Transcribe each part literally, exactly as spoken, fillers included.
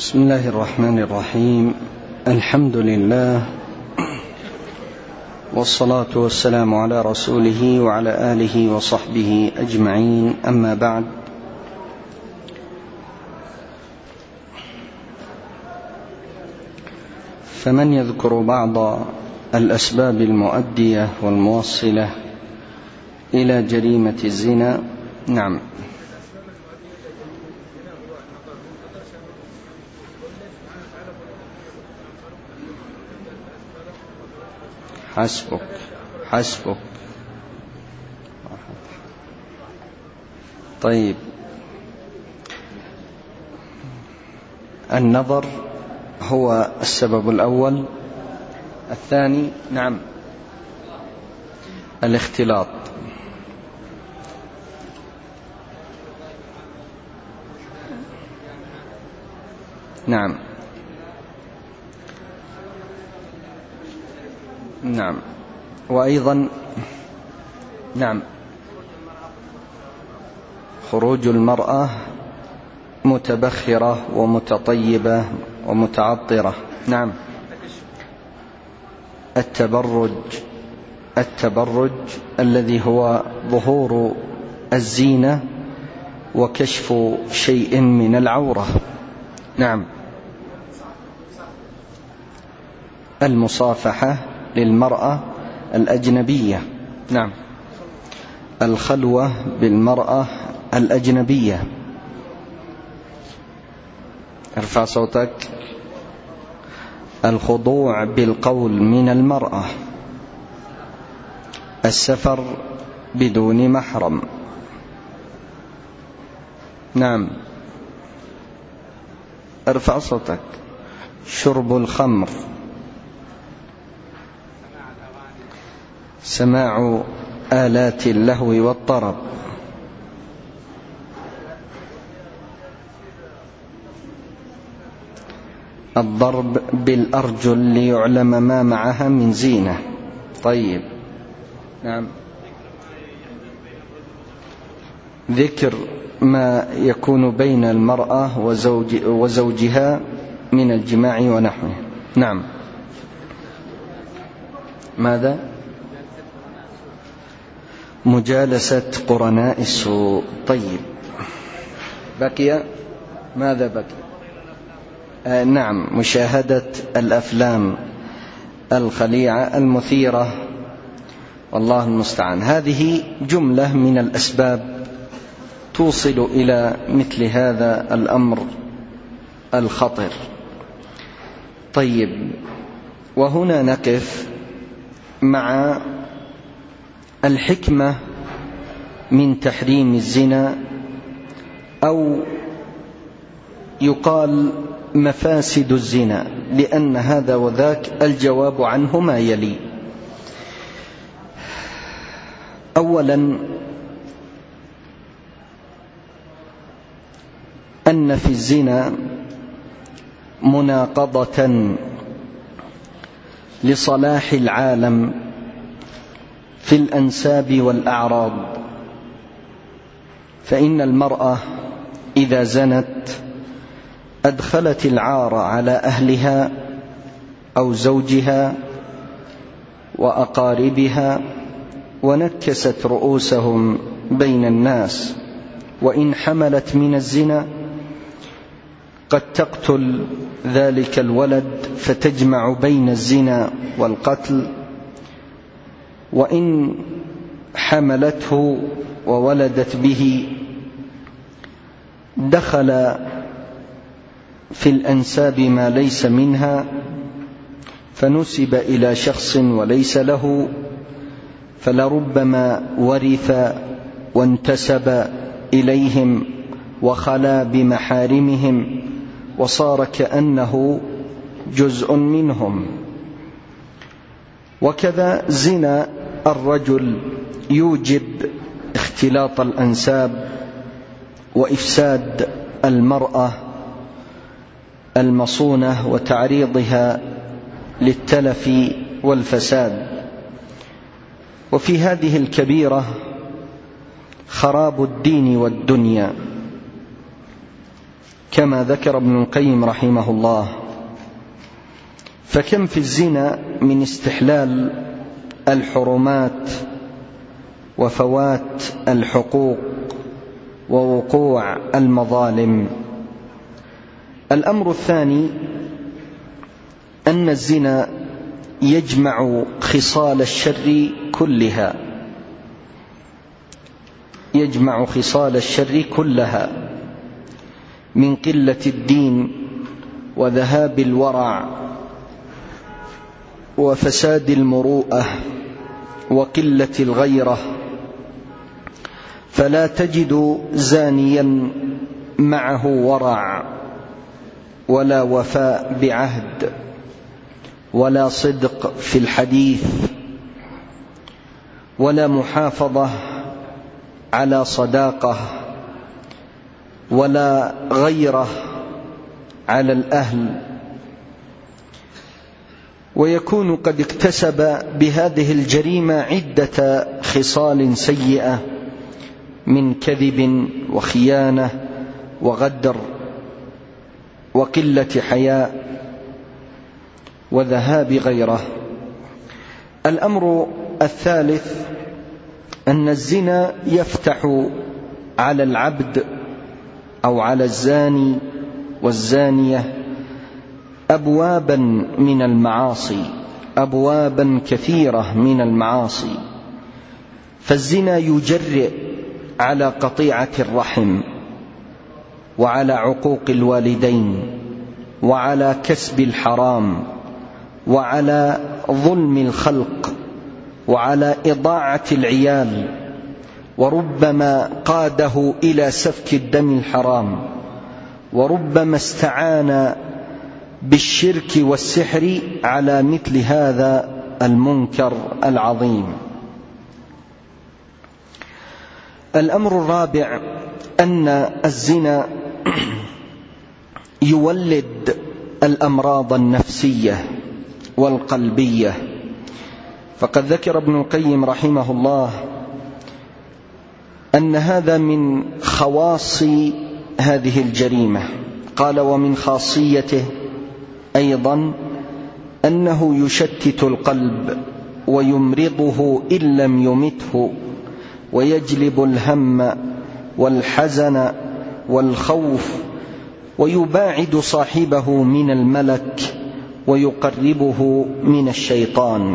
بسم الله الرحمن الرحيم. الحمد لله والصلاة والسلام على رسوله وعلى آله وصحبه أجمعين، أما بعد. فمن يذكر بعض الأسباب المؤدية والموصلة إلى جريمة الزنا؟ نعم. حسبك حسبك طيب، النظر هو السبب الأول. الثاني نعم الاختلاط. نعم نعم وأيضا نعم خروج المرأة متبخرة ومتطيبة ومتعطرة. نعم التبرج التبرج الذي هو ظهور الزينة وكشف شيء من العورة. نعم المصافحة للمرأة الأجنبية. نعم الخلوة بالمرأة الأجنبية. ارفع صوتك. الخضوع بالقول من المرأة. السفر بدون محرم. نعم ارفع صوتك. شرب الخمر. سماع آلات اللهو والطرب. الضرب بالأرجل ليعلم ما معها من زينة. طيب نعم ذكر ما يكون بين المرأة وزوج وزوجها من الجماع ونحوه. نعم ماذا؟ مجالسة قرناء السوء. طيب بقي ماذا بقي؟ آه نعم مشاهدة الأفلام الخليعة المثيرة، والله المستعان. هذه جملة من الأسباب توصل إلى مثل هذا الأمر الخطر. طيب وهنا نقف مع الحكمة من تحريم الزنا، أو يقال مفاسد الزنا، لأن هذا وذاك الجواب عنه ما يلي. أولا أن في الزنا مناقضة لصلاح العالم في الأنساب والأعراض، فإن المرأة إذا زنت أدخلت العار على أهلها أو زوجها وأقاربها، ونكست رؤوسهم بين الناس. وإن حملت من الزنا قد تقتل ذلك الولد فتجمع بين الزنا والقتل، وإن حملته وولدت به دخل في الأنساب ما ليس منها فنسب إلى شخص وليس له، فلربما ورث وانتسب إليهم وخلا بمحارمهم وصار كأنه جزء منهم. وكذا زنا الرجل يوجب اختلاط الأنساب وإفساد المرأة المصونة وتعريضها للتلف والفساد. وفي هذه الكبيرة خراب الدين والدنيا، كما ذكر ابن القيم رحمه الله. فكم في الزنا من استحلال الحرمات وفوات الحقوق ووقوع المظالم. الأمر الثاني أن الزنا يجمع خصال الشر كلها يجمع خصال الشر كلها من قلة الدين وذهاب الورع وفساد المروءة وقلة الغيرة. فلا تجد زانيا معه ورع ولا وفاء بعهد ولا صدق في الحديث ولا محافظة على صداقة ولا غيرة على الأهل، ويكون قد اكتسب بهذه الجريمة عدة خصال سيئة من كذب وخيانة وغدر وقلة حياء وذهاب غيره. الأمر الثالث أن الزنا يفتح على العبد أو على الزاني والزانية أبوابا من المعاصي، أبوابا كثيرة من المعاصي. فالزنا يجرئ على قطيعة الرحم وعلى عقوق الوالدين وعلى كسب الحرام وعلى ظلم الخلق وعلى إضاعة العيال، وربما قاده إلى سفك الدم الحرام، وربما استعان بالشرك والسحر على مثل هذا المنكر العظيم. الأمر الرابع أن الزنا يولد الأمراض النفسية والقلبية. فقد ذكر ابن القيم رحمه الله أن هذا من خواص هذه الجريمة. قال: ومن خاصيته أيضا أنه يشتت القلب ويمرضه إن لم يمته، ويجلب الهم والحزن والخوف، ويباعد صاحبه من الملك ويقربه من الشيطان.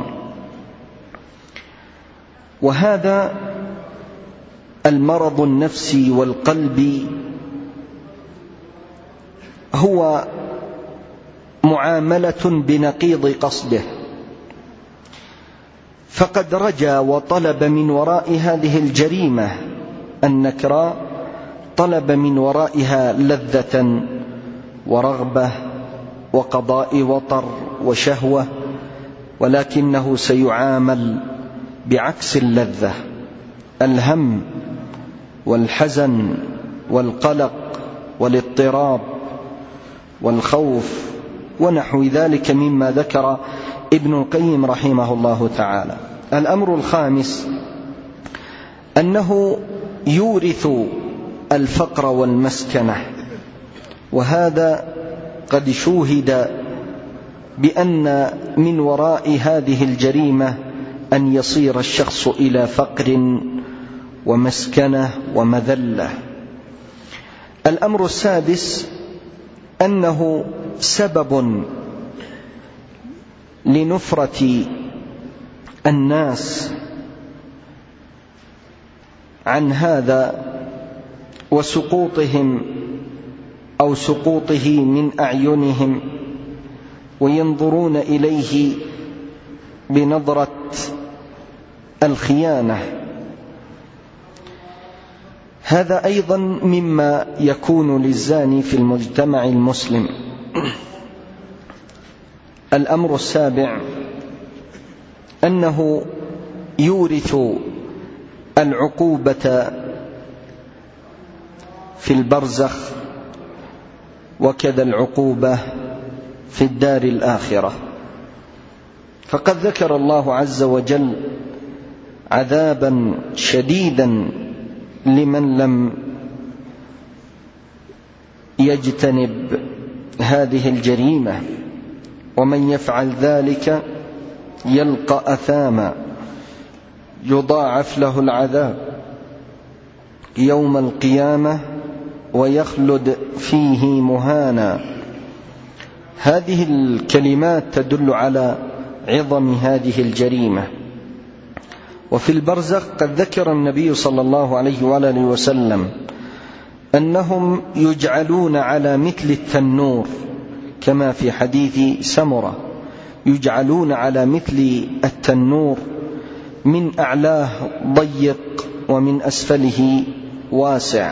وهذا المرض النفسي والقلبي هو معاملة بنقيض قصده، فقد رجا وطلب من وراء هذه الجريمة النكراء، طلب من ورائها لذة ورغبة وقضاء وطر وشهوة، ولكنه سيعامل بعكس اللذة: الهم والحزن والقلق والاضطراب والخوف ونحو ذلك مما ذكر ابن القيم رحمه الله تعالى. الأمر الخامس أنه يورث الفقر والمسكنة، وهذا قد شوهد بأن من وراء هذه الجريمة أن يصير الشخص إلى فقر ومسكنة ومذلة. الأمر السادس أنه سبب لنفرة الناس عن هذا وسقوطهم أو سقوطه من أعينهم، وينظرون إليه بنظرة الخيانة. هذا أيضا مما يكون للزاني في المجتمع المسلم. الأمر السابع أنه يورث العقوبة في البرزخ، وكذا العقوبة في الدار الآخرة. فقد ذكر الله عز وجل عذابا شديدا لمن لم يجتنب هذه الجريمة، ومن يفعل ذلك يلقى أثاما يضاعف له العذاب يوم القيامة ويخلد فيه مهانا. هذه الكلمات تدل على عظم هذه الجريمة. وفي البرزخ قد ذكر النبي صلى الله عليه وآله وسلم أنهم يجعلون على مثل التنور، كما في حديث سمرة، يجعلون على مثل التنور، من أعلاه ضيق ومن أسفله واسع،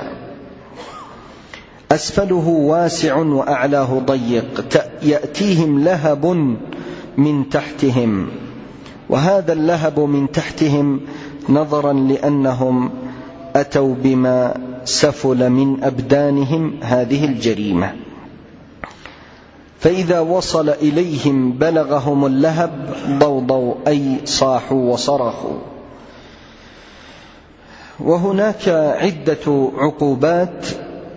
أسفله واسع وأعلاه ضيق، يأتيهم لهب من تحتهم، وهذا اللهب من تحتهم نظرا لأنهم أتوا بما سفل من أبدانهم هذه الجريمة، فإذا وصل إليهم بلغهم اللهب ضوضوا أي صاحوا وصرخوا. وهناك عدة عقوبات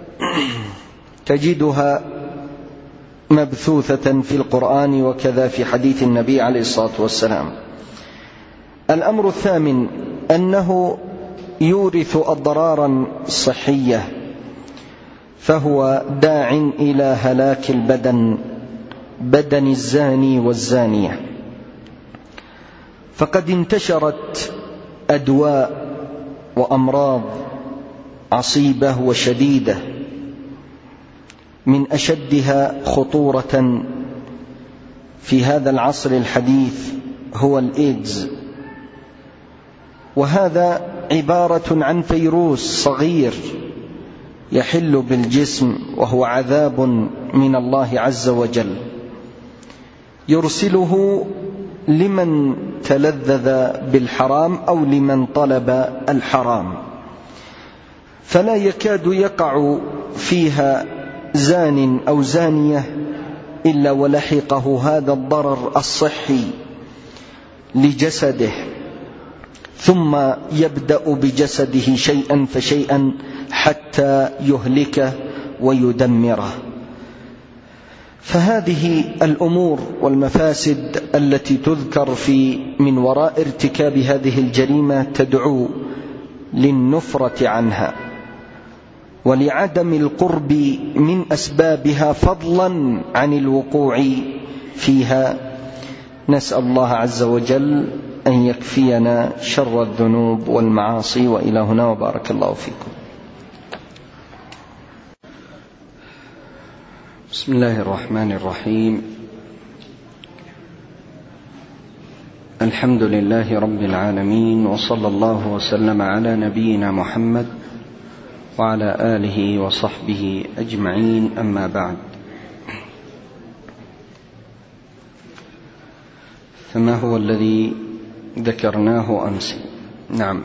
تجدها مبثوثة في القرآن وكذا في حديث النبي عليه الصلاة والسلام. الأمر الثامن أنه يورث أضرارا صحية، فهو داع إلى هلاك البدن، بدن الزاني والزانية. فقد انتشرت أدواء وأمراض عصيبة وشديدة، من أشدها خطورة في هذا العصر الحديث هو الإيدز، وهذا عبارة عن فيروس صغير يحل بالجسم، وهو عذاب من الله عز وجل يرسله لمن تلذذ بالحرام أو لمن طلب الحرام، فلا يكاد يقع فيها زان أو زانية إلا ولحقه هذا الضرر الصحي لجسده، ثم يبدأ بجسده شيئا فشيئا حتى يهلكه ويدمره. فهذه الأمور والمفاسد التي تذكر في من وراء ارتكاب هذه الجريمة تدعو للنفرة عنها ولعدم القرب من أسبابها فضلا عن الوقوع فيها. نسأل الله عز وجل أن يكفينا شر الذنوب والمعاصي. وإلى هنا وبارك الله فيكم. بسم الله الرحمن الرحيم. الحمد لله رب العالمين، وصلى الله وسلم على نبينا محمد وعلى آله وصحبه أجمعين، أما بعد، فما هو الذي ذكرناه أمس؟ نعم.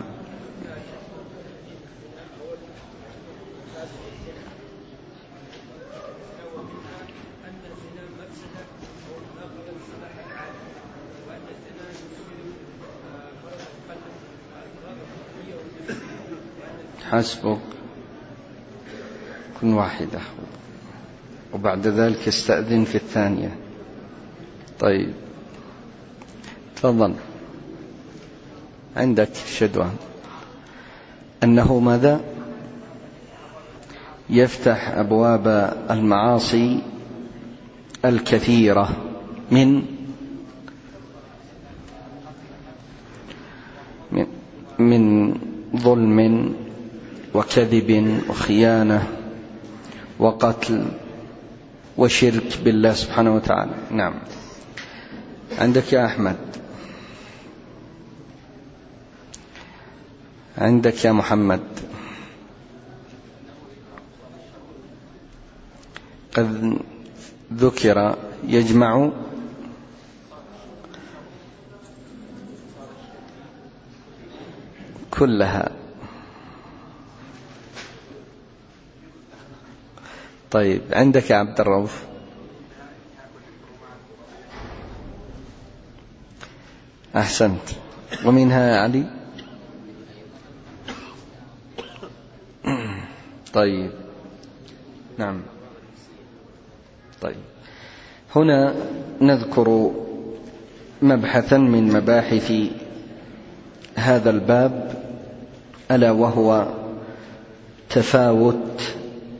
حسبك، كن واحدة وبعد ذلك استأذن في الثانية. طيب تفضل. عندك شدوى أنه ماذا؟ يفتح أبواب المعاصي الكثيرة من من, من ظلم وكذب وخيانة وقتل وشرك بالله سبحانه وتعالى. نعم. عندك يا أحمد، عندك يا محمد. قد ذكر يجمع كلها. طيب عندك يا عبد الرؤوف. أحسنت. ومنها يا علي. طيب نعم. طيب، هنا نذكر مبحثا من مباحث هذا الباب، ألا وهو تفاوت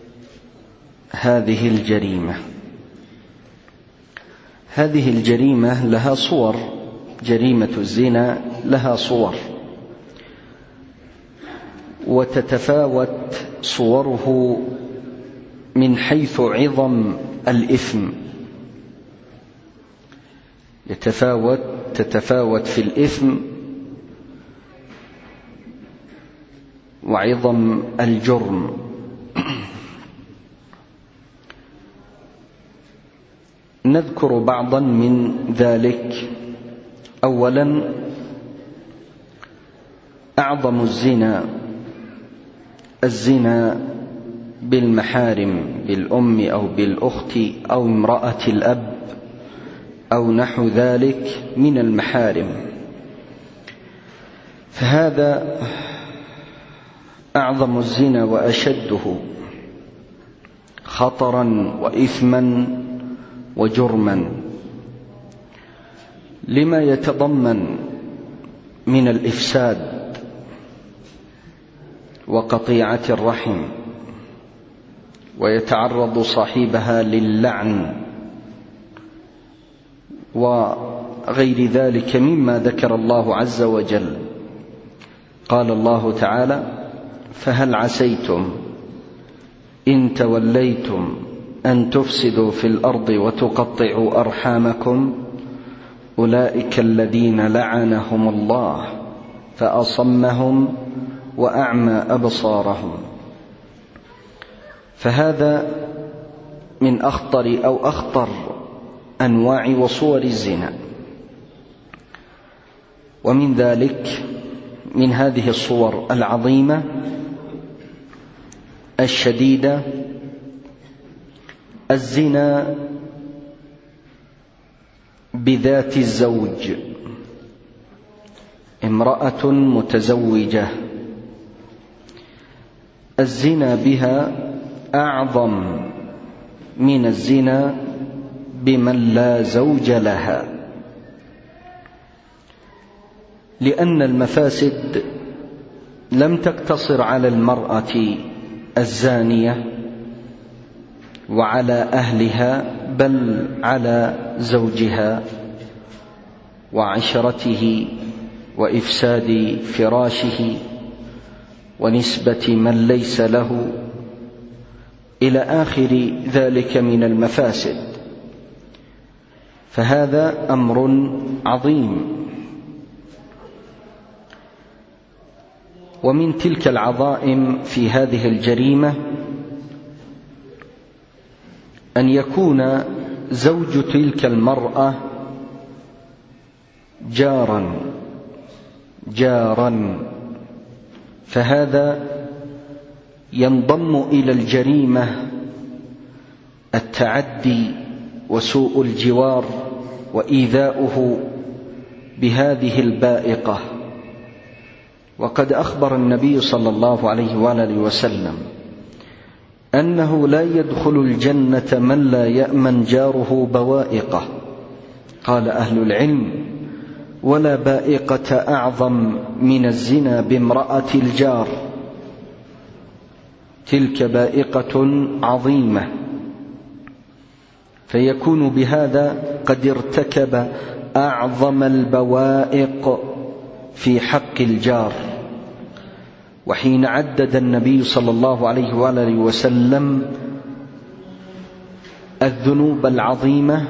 هذه الجريمة. هذه الجريمة لها صور، جريمة الزنا لها صور، وتتفاوت صوره من حيث عظم الإثم، يتفاوت تتفاوت في الإثم وعظم الجرم. نذكر بعضا من ذلك. أولا، أعظم الزنا الزنا بالمحارم، بالأم أو بالأخت أو امرأة الأب أو نحو ذلك من المحارم، فهذا أعظم الزنا وأشده خطرا وإثما وجرما، لما يتضمن من الإفساد وقطيعة الرحم، ويتعرض صاحبها للعن وغير ذلك مما ذكر الله عز وجل. قال الله تعالى: فهل عسيتم إن توليتم أن تفسدوا في الأرض وتقطعوا أرحامكم أولئك الذين لعنهم الله فأصمهم وأعمى أبصارهم. فهذا من أخطر أو أخطر أنواع وصور الزنا. ومن ذلك، من هذه الصور العظيمة الشديدة، الزنا بذات الزوج، امرأة متزوجة، الزنا بها أعظم من الزنا بمن لا زوج لها، لأن المفاسد لم تقتصر على المرأة الزانية وعلى أهلها، بل على زوجها وعشرته وإفساد فراشه ونسبة من ليس له إلى آخر ذلك من المفاسد. فهذا أمر عظيم. ومن تلك العظائم في هذه الجريمة أن يكون زوج تلك المرأة جارا جارا فهذا ينضم إلى الجريمة التعدي وسوء الجوار وإيذاؤه بهذه البائقة. وقد أخبر النبي صلى الله عليه وآله وسلم أنه لا يدخل الجنة من لا يأمن جاره بوائقه. قال أهل العلم: ولا بائقة أعظم من الزنا بامرأة الجار، تلك بائقة عظيمة، فيكون بهذا قد ارتكب أعظم البوائق في حق الجار. وحين عدد النبي صلى الله عليه وآله وسلم الذنوب العظيمة،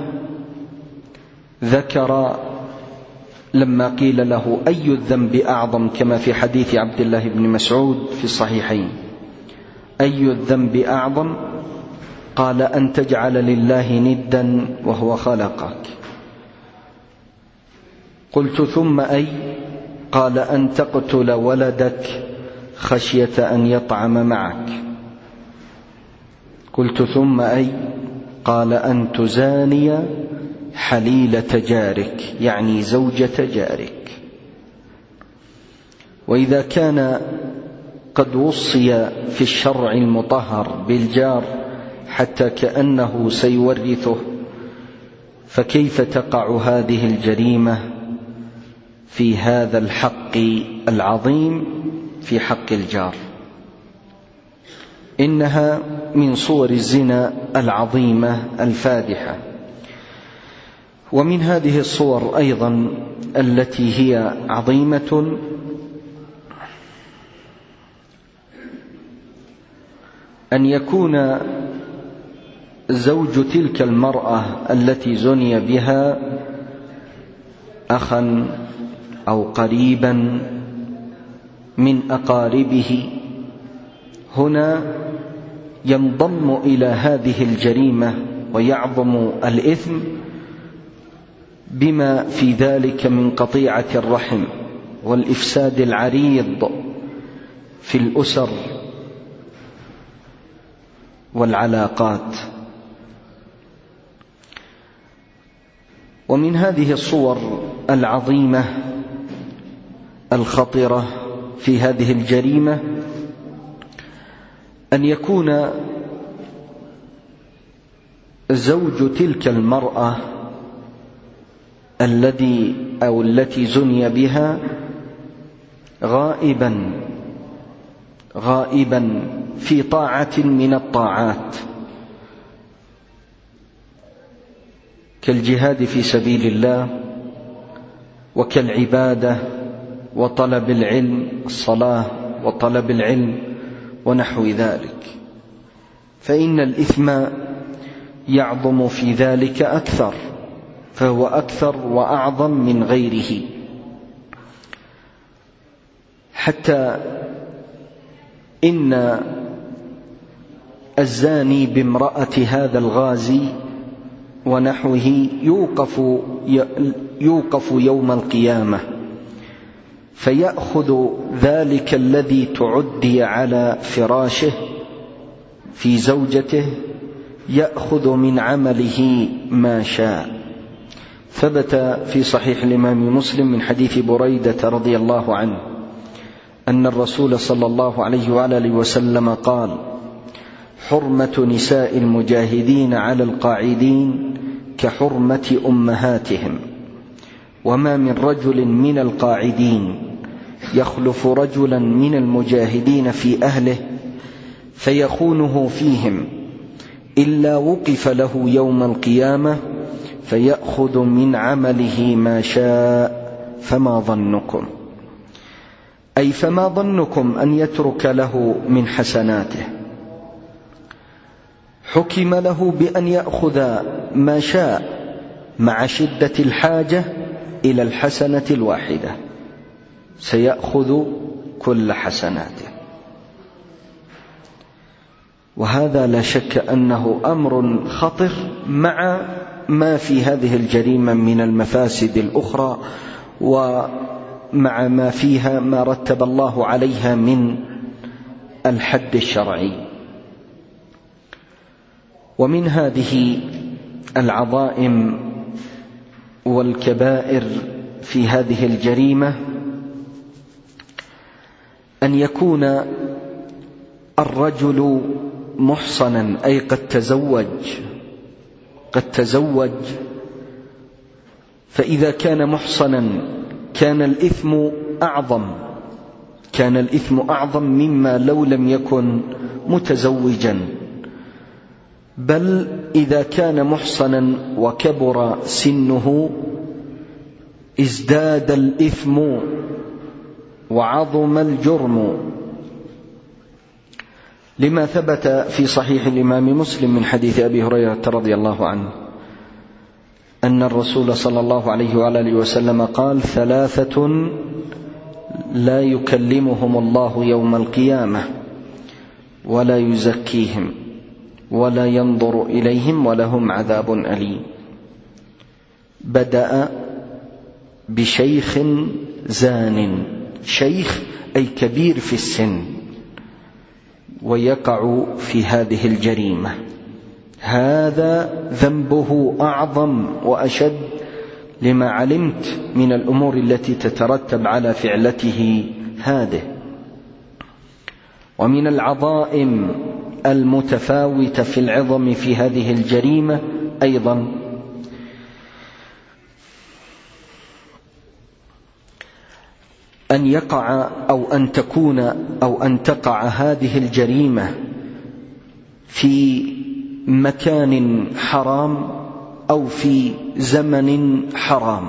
ذكر لما قيل له: أي الذنب أعظم؟ كما في حديث عبد الله بن مسعود في الصحيحين: أي الذنب أعظم؟ قال: أن تجعل لله ندا وهو خلقك. قلت: ثم أي؟ قال: أن تقتل ولدك خشية أن يطعم معك. قلت: ثم أي؟ قال: أن تزاني حليلة جارك، يعني زوجة جارك. وإذا كان قد وصي في الشرع المطهر بالجار حتى كأنه سيورثه، فكيف تقع هذه الجريمة في هذا الحق العظيم، في حق الجار؟ إنها من صور الزنا العظيمة الفادحة. ومن هذه الصور أيضا التي هي عظيمة أن يكون زوج تلك المرأة التي زني بها أخا أو قريبا من أقاربه، هنا ينضم إلى هذه الجريمة ويعظم الإثم بما في ذلك من قطيعة الرحم والإفساد العريض في الأسر والعلاقات. ومن هذه الصور العظيمة الخطرة في هذه الجريمة أن يكون زوج تلك المرأة الذي أو التي زني بها غائبا غائبا في طاعة من الطاعات كالجهاد في سبيل الله وكالعبادة وطلب العلم، الصلاة وطلب العلم ونحو ذلك، فإن الإثم يعظم في ذلك أكثر، فهو أكثر وأعظم من غيره، حتى إن الزاني بامرأة هذا الغازي ونحوه يوقف, يوقف يوم القيامة فيأخذ ذلك الذي تعدي على فراشه في زوجته، يأخذ من عمله ما شاء. ثبت في صحيح الإمام مسلم من حديث بريدة رضي الله عنه أن الرسول صلى الله عليه وآله وسلم قال: حرمة نساء المجاهدين على القاعدين كحرمة أمهاتهم، وما من رجل من القاعدين يخلف رجلا من المجاهدين في أهله فيخونه فيهم إلا وقف له يوم القيامة فيأخذ من عمله ما شاء، فما ظنكم؟ أي فما ظنكم أن يترك له من حسناته؟ حكم له بأن يأخذ ما شاء مع شدة الحاجة إلى الحسنة الواحدة، سيأخذ كل حسناته. وهذا لا شك أنه أمر خطر مع ما في هذه الجريمة من المفاسد الأخرى، ومع ما فيها ما رتب الله عليها من الحد الشرعي. ومن هذه العظائم والكبائر في هذه الجريمة أن يكون الرجل محصنا، أي قد تزوج قد تزوج فإذا كان محصنا كان الإثم أعظم كان الإثم أعظم مما لو لم يكن متزوجا، بل إذا كان محصنا وكبر سنه ازداد الإثم وعظم الجرم، لما ثبت في صحيح الإمام مسلم من حديث أبي هريرة رضي الله عنه أن الرسول صلى الله عليه وآله وسلم قال: ثلاثة لا يكلمهم الله يوم القيامة ولا يزكيهم ولا ينظر إليهم ولهم عذاب أليم. بدأ بشيخ زان، شيخ أي كبير في السن، ويقع في هذه الجريمة، هذا ذنبه أعظم وأشد لما علمت من الأمور التي تترتب على فعلته هذه. ومن العظائم المتفاوتة في العظم في هذه الجريمة أيضا. أن يقع أو أن تكون أو أن تقع هذه الجريمة في مكان حرام أو في زمن حرام.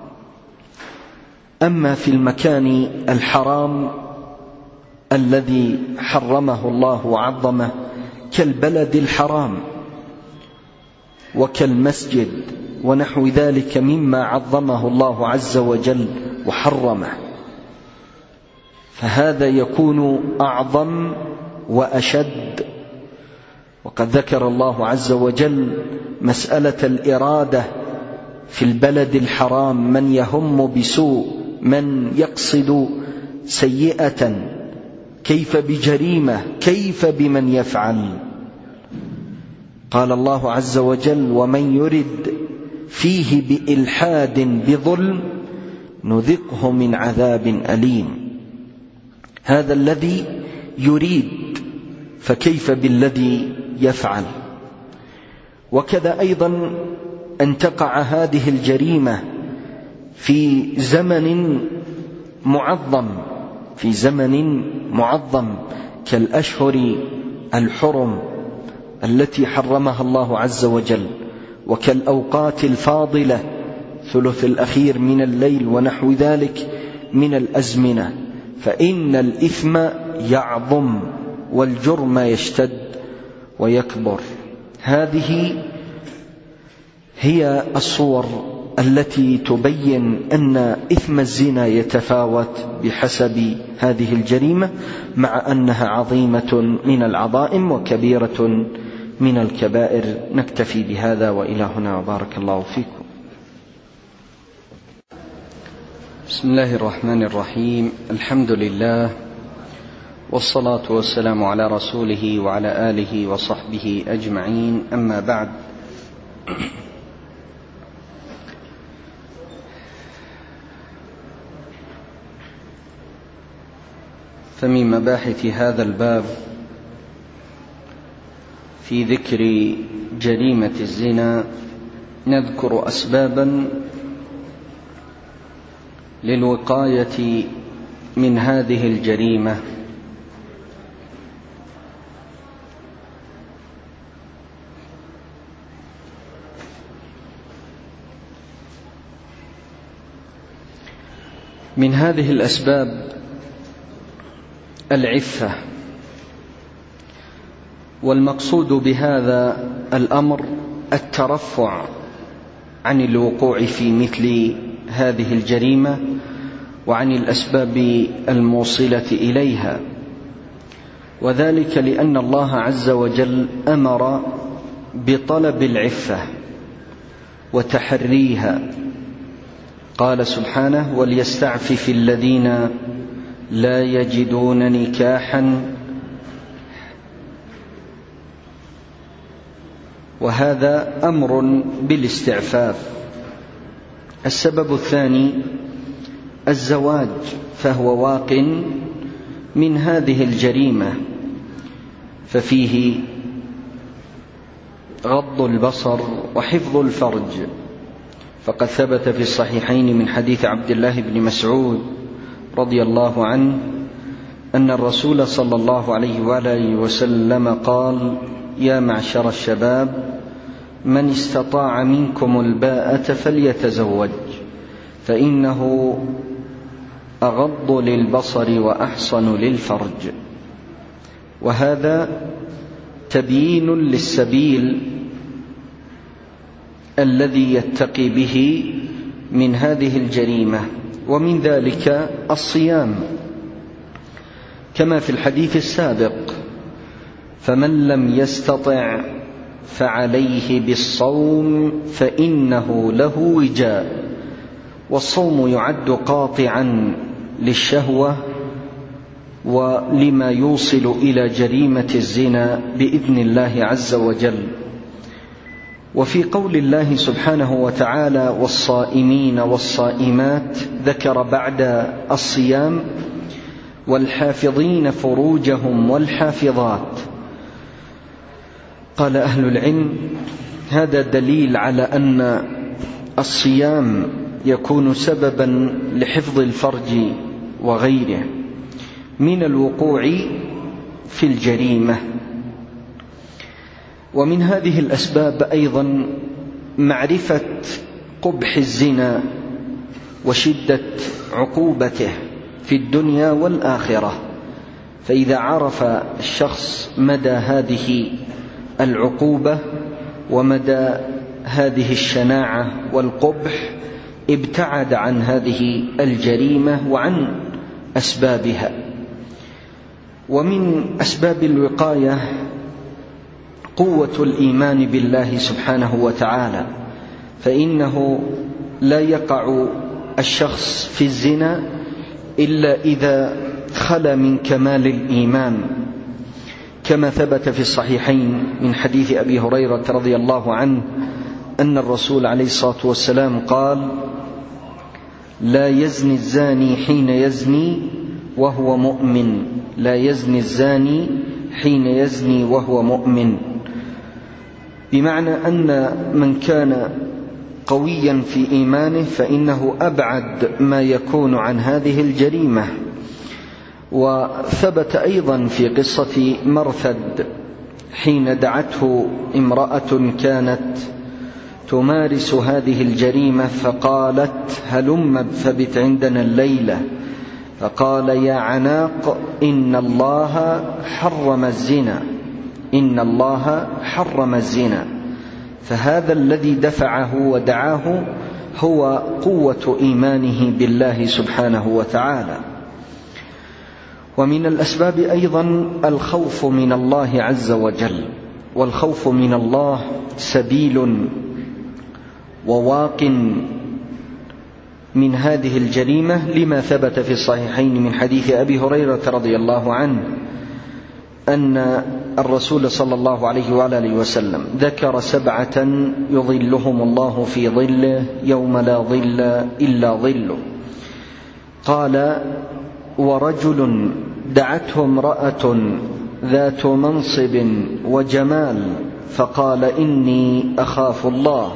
أما في المكان الحرام الذي حرمه الله وعظمه كالبلد الحرام وكالمسجد ونحو ذلك مما عظمه الله عز وجل وحرمه، فهذا يكون أعظم وأشد. وقد ذكر الله عز وجل مسألة الإرادة في البلد الحرام، من يهم بسوء، من يقصد سيئة، كيف بجريمة، كيف بمن يفعل. قال الله عز وجل: ومن يرد فيه بإلحاد بظلم نذقه من عذاب أليم. هذا الذي يريد، فكيف بالذي يفعل. وكذا أيضا أن تقع هذه الجريمة في زمن معظم في زمن معظم كالأشهر الحرم التي حرمها الله عز وجل، وكالأوقات الفاضلة ثلث الأخير من الليل ونحو ذلك من الأزمنة، فإن الإثم يعظم والجرم يشتد ويكبر. هذه هي الصور التي تبين أن إثم الزنا يتفاوت بحسب هذه الجريمة، مع أنها عظيمة من العظائم وكبيرة من الكبائر. نكتفي بهذا وإلى هنا، وبارك الله فيكم. بسم الله الرحمن الرحيم. الحمد لله والصلاة والسلام على رسوله وعلى آله وصحبه أجمعين، أما بعد. فمن مباحث هذا الباب في ذكر جريمة الزنا نذكر أسبابا للوقاية من هذه الجريمة. من هذه الأسباب العفة، والمقصود بهذا الأمر الترفع عن الوقوع في مثل هذه الجريمة وعن الأسباب الموصلة إليها، وذلك لأن الله عز وجل أمر بطلب العفة وتحريها. قال سبحانه: وليستعفف الذين لا يجدون نكاحا، وهذا أمر بالاستعفاف. السبب الثاني الزواج، فهو واق من هذه الجريمة، ففيه غض البصر وحفظ الفرج، فقد ثبت في الصحيحين من حديث عبد الله بن مسعود رضي الله عنه أن الرسول صلى الله عليه وآله وسلم قال: يا معشر الشباب، من استطاع منكم الباءة فليتزوج، فإنه أغض للبصر وأحصن للفرج. وهذا تبيين للسبيل الذي يتقي به من هذه الجريمة، ومن ذلك الصيام، كما في الحديث السابق: فمن لم يستطع فعليه بالصوم فإنه له وجاء. والصوم يعد قاطعا للشهوة ولما يوصل إلى جريمة الزنا بإذن الله عز وجل. وفي قول الله سبحانه وتعالى: والصائمين والصائمات، ذكر بعد الصيام: والحافظين فروجهم والحافظات. قال أهل العلم: هذا دليل على أن الصيام يكون سببا لحفظ الفرج وغيره من الوقوع في الجريمة. ومن هذه الأسباب أيضا معرفة قبح الزنا وشدة عقوبته في الدنيا والآخرة، فإذا عرف الشخص مدى هذه العقوبة ومدى هذه الشناعة والقبح ابتعد عن هذه الجريمة وعن أسبابها. ومن أسباب الوقاية قوة الإيمان بالله سبحانه وتعالى، فإنه لا يقع الشخص في الزنا إلا إذا خلا من كمال الإيمان، كما ثبت في الصحيحين من حديث أبي هريرة رضي الله عنه أن الرسول عليه الصلاة والسلام قال: لا يزني الزاني حين يزني وهو مؤمن، لا يزني الزاني حين يزني وهو مؤمن، بمعنى أن من كان قويا في إيمانه فإنه أبعد ما يكون عن هذه الجريمة. وثبت أيضا في قصة مرثد حين دعته امرأة كانت تمارس هذه الجريمة فقالت: هلم فبت عندنا الليلة، فقال: يا عناق إن الله حرم الزنا، إن الله حرم الزنا. فهذا الذي دفعه ودعاه هو قوة إيمانه بالله سبحانه وتعالى. ومن الأسباب أيضا الخوف من الله عز وجل، والخوف من الله سبيل وواق من هذه الجريمة، لما ثبت في الصحيحين من حديث أبي هريرة رضي الله عنه أن الرسول صلى الله عليه وآله وسلم ذكر سبعة يظلهم الله في ظله يوم لا ظل إلا ظله. قال: ورجل دعته امرأة ذات منصب وجمال فقال: إني أخاف الله.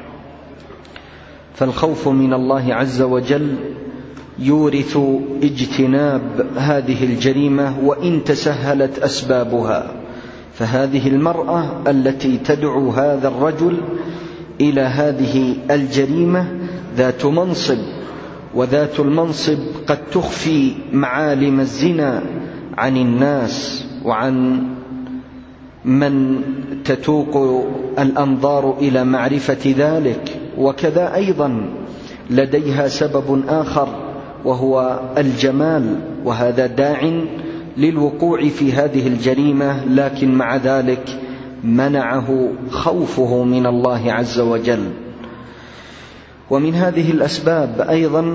فالخوف من الله عز وجل يورث اجتناب هذه الجريمة وإن تسهلت أسبابها. فهذه المرأة التي تدعو هذا الرجل إلى هذه الجريمة ذات منصب، وذات المنصب قد تخفي معالم الزنا عن الناس وعن من تتوق الأنظار إلى معرفة ذلك. وكذا أيضا لديها سبب آخر وهو الجمال، وهذا داع للوقوع في هذه الجريمة، لكن مع ذلك منعه خوفه من الله عز وجل. ومن هذه الأسباب أيضا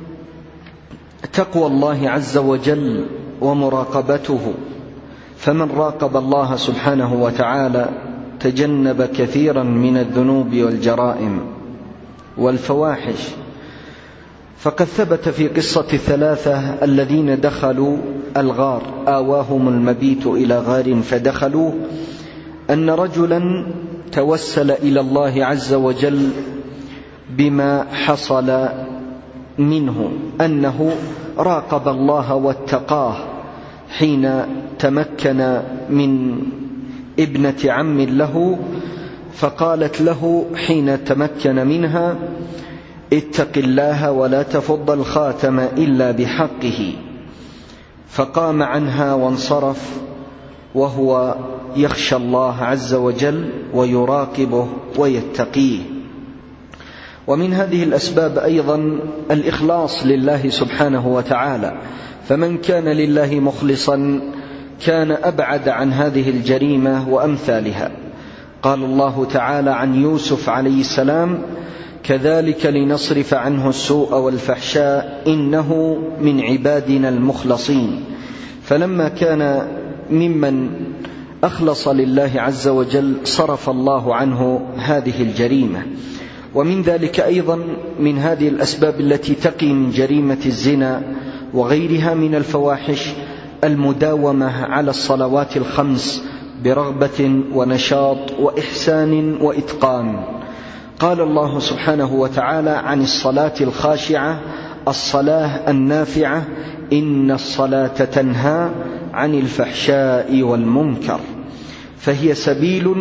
تقوى الله عز وجل ومراقبته، فمن راقب الله سبحانه وتعالى تجنب كثيرا من الذنوب والجرائم والفواحش. فقد ثبت في قصة الثلاثة الذين دخلوا الغار، آواهم المبيت إلى غار فدخلوا، أن رجلا توسل إلى الله عز وجل بما حصل منه، أنه راقب الله واتقاه حين تمكن من ابنة عم له، فقالت له حين تمكن منها: اتق الله ولا تفض الخاتم إلا بحقه. فقام عنها وانصرف وهو يخشى الله عز وجل ويراقبه ويتقيه. ومن هذه الأسباب أيضا الإخلاص لله سبحانه وتعالى، فمن كان لله مخلصا كان أبعد عن هذه الجريمة وأمثالها. قال الله تعالى عن يوسف عليه السلام: كذلك لنصرف عنه السوء والفحشاء إنه من عبادنا المخلصين. فلما كان ممن أخلص لله عز وجل صرف الله عنه هذه الجريمة. ومن ذلك أيضا من هذه الأسباب التي تقي من جريمة الزنا وغيرها من الفواحش المداومة على الصلوات الخمس برغبة ونشاط وإحسان وإتقان. قال الله سبحانه وتعالى عن الصلاة الخاشعة: الصلاة النافعة إن الصلاة تنهى عن الفحشاء والمنكر. فهي سبيل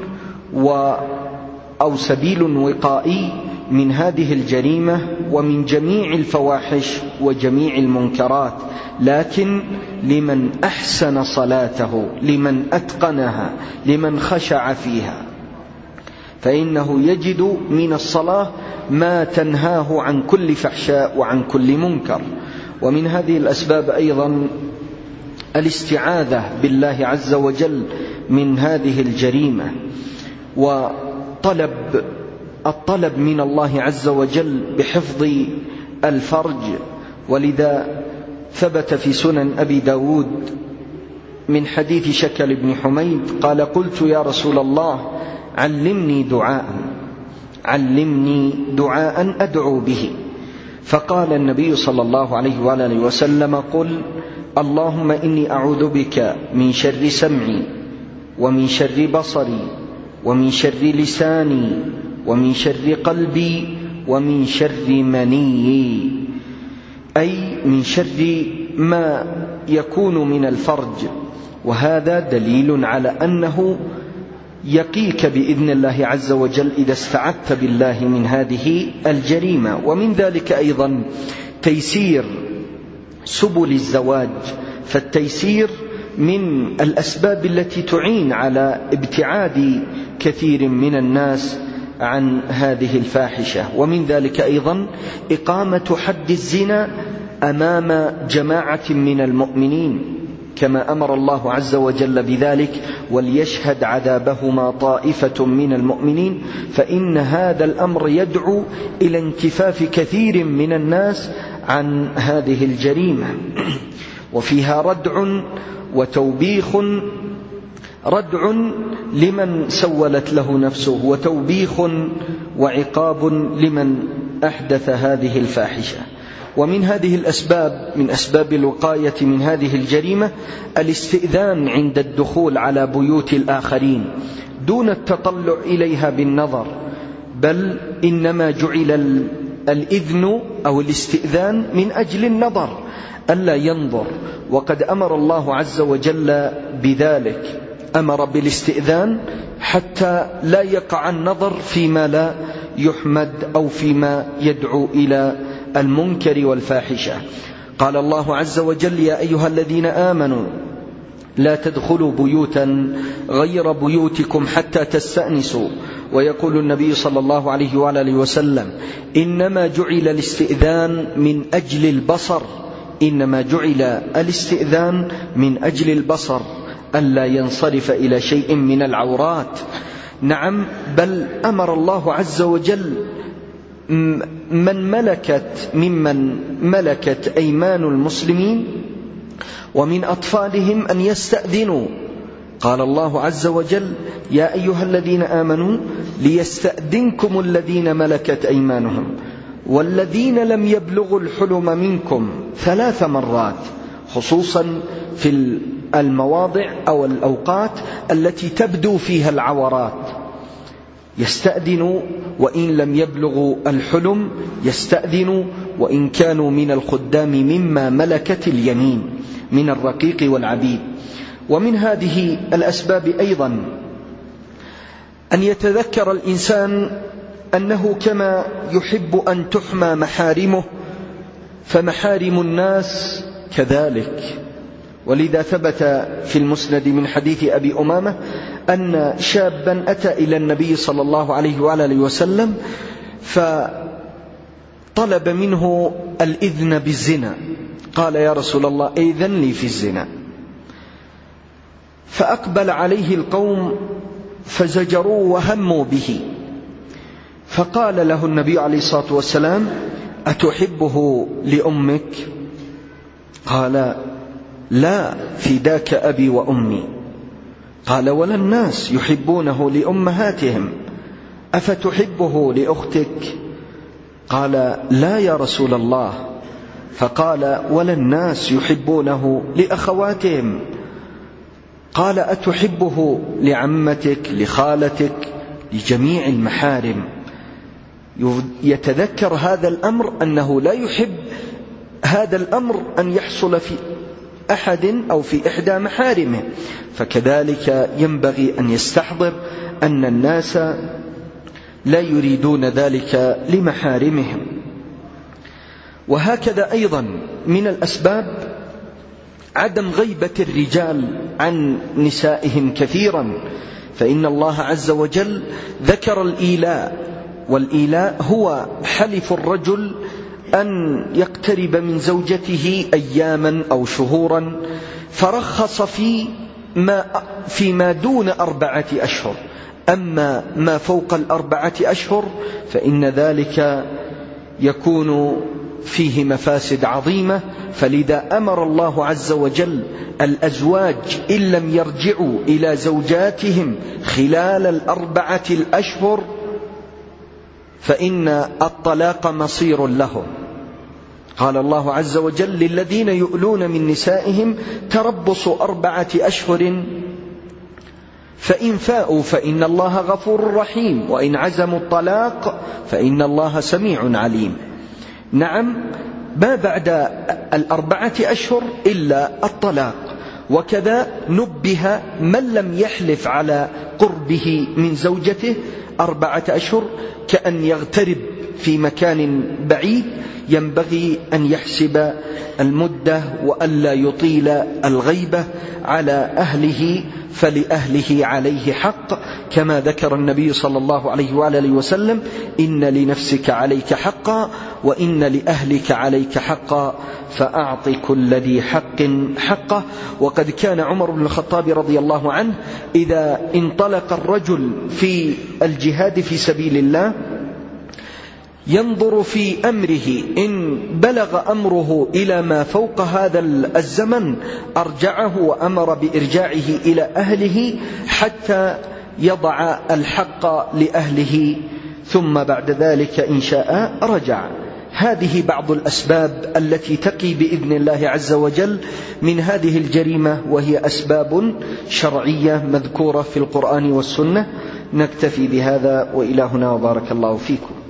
و أو سبيل وقائي من هذه الجريمة ومن جميع الفواحش وجميع المنكرات، لكن لمن أحسن صلاته، لمن أتقنها، لمن خشع فيها، فإنه يجد من الصلاة ما تنهاه عن كل فحشاء وعن كل منكر. ومن هذه الأسباب أيضا الاستعاذة بالله عز وجل من هذه الجريمة، وطلب الطلب من الله عز وجل بحفظ الفرج. ولذا ثبت في سنن أبي داود من حديث شكل بن حميد قال: قلت يا رسول الله علمني دعاء علمني دعاء أدعو به. فقال النبي صلى الله عليه وآله وسلم: قل اللهم إني أعوذ بك من شر سمعي ومن شر بصري ومن شر لساني ومن شر قلبي ومن شر مني، أي من شر ما يكون من الفرج. وهذا دليل على أنه يقيك بإذن الله عز وجل إذا استعذت بالله من هذه الجريمة. ومن ذلك أيضا تيسير سبل الزواج، فالتيسير من الأسباب التي تعين على ابتعاد كثير من الناس عن هذه الفاحشة. ومن ذلك أيضا إقامة حد الزنا أمام جماعة من المؤمنين كما أمر الله عز وجل بذلك: وليشهد عذابهما طائفة من المؤمنين. فإن هذا الأمر يدعو إلى انكفاف كثير من الناس عن هذه الجريمة. وفيها ردع وتوبيخ، ردع لمن سولت له نفسه، وتوبيخ وعقاب لمن أحدث هذه الفاحشة. ومن هذه الأسباب، من أسباب الوقاية من هذه الجريمة، الاستئذان عند الدخول على بيوت الآخرين دون التطلع إليها بالنظر، بل إنما جعل الإذن أو الاستئذان من أجل النظر، ألا ينظر. وقد أمر الله عز وجل بذلك، أمر بالاستئذان حتى لا يقع النظر فيما لا يحمد أو فيما يدعو إلى المنكر والفاحشة. قال الله عز وجل: يا أيها الذين آمنوا لا تدخلوا بيوتا غير بيوتكم حتى تستأنسوا. ويقول النبي صلى الله عليه وآله وسلم: إنما جعل الاستئذان من أجل البصر، إنما جعل الاستئذان من أجل البصر، ألا ينصرف إلى شيء من العورات. نعم، بل أمر الله عز وجل من ملكت ممن ملكت أيمان المسلمين ومن أطفالهم أن يستأذنوا. قال الله عز وجل: يا أيها الذين آمنوا ليستأذنكم الذين ملكت أيمانهم والذين لم يبلغوا الحلم منكم ثلاث مرات، خصوصا في المواضع أو الأوقات التي تبدو فيها العورات. يستأذنوا وإن لم يبلغوا الحلم، يستأذنوا وإن كانوا من الخدام مما ملكت اليمين من الرقيق والعبيد. ومن هذه الأسباب أيضا أن يتذكر الإنسان أنه كما يحب أن تحمى محارمه فمحارم الناس كذلك. ولذا ثبت في المسند من حديث أبي أمامة أن شابا أتى إلى النبي صلى الله عليه وآله وسلم فطلب منه الإذن بالزنا. قال: يا رسول الله إذن لي في الزنا. فأقبل عليه القوم فزجروا وهموا به، فقال له النبي عليه الصلاة والسلام: أتحبه لأمك؟ قال: لا، فداك أبي وأمي. قال: ولا الناس يحبونه لأمهاتهم، أفتحبه لأختك؟ قال: لا يا رسول الله. فقال: ولا الناس يحبونه لأخواتهم، قال أتحبه لعمتك لخالتك لجميع المحارم؟ يتذكر هذا الأمر أنه لا يحب هذا الأمر أن يحصل في أحد أو في إحدى محارمه، فكذلك ينبغي أن يستحضر أن الناس لا يريدون ذلك لمحارمهم. وهكذا أيضا من الأسباب عدم غيبة الرجال عن نسائهم كثيرا، فإن الله عز وجل ذكر الإيلاء، والإيلاء هو حلف الرجل أن يقترب من زوجته أياما أو شهورا، فرخص في ما فيما دون أربعة أشهر. أما ما فوق الأربعة أشهر فإن ذلك يكون فيه مفاسد عظيمة، فلذا أمر الله عز وجل الأزواج إن لم يرجعوا إلى زوجاتهم خلال الأربعة الأشهر فإن الطلاق مصير لهم. قال الله عز وجل للذين يؤلون من نسائهم تربص أربعة أشهر فإن فاءوا فإن الله غفور رحيم وإن عزموا الطلاق فإن الله سميع عليم. نعم، ما بعد الأربعة أشهر إلا الطلاق. وكذا نبه من لم يحلف على قربه من زوجته أربعة أشهر كأن يغترب في مكان بعيد، ينبغي أن يحسب المدة وألا يطيل الغيبة على أهله، فلأهله عليه حق، كما ذكر النبي صلى الله عليه وآله وسلم: إن لنفسك عليك حقا وإن لأهلك عليك حقا فأعط كل ذي حق حقه. وقد كان عمر بن الخطاب رضي الله عنه إذا انطلق الرجل في الجهاد في سبيل الله ينظر في أمره، إن بلغ أمره إلى ما فوق هذا الزمن أرجعه وأمر بإرجاعه إلى أهله حتى يضع الحق لأهله، ثم بعد ذلك إن شاء رجع. هذه بعض الأسباب التي تقي بإذن الله عز وجل من هذه الجريمة، وهي أسباب شرعية مذكورة في القرآن والسنة. نكتفي بهذا، وإلى هنا، وبارك الله فيكم.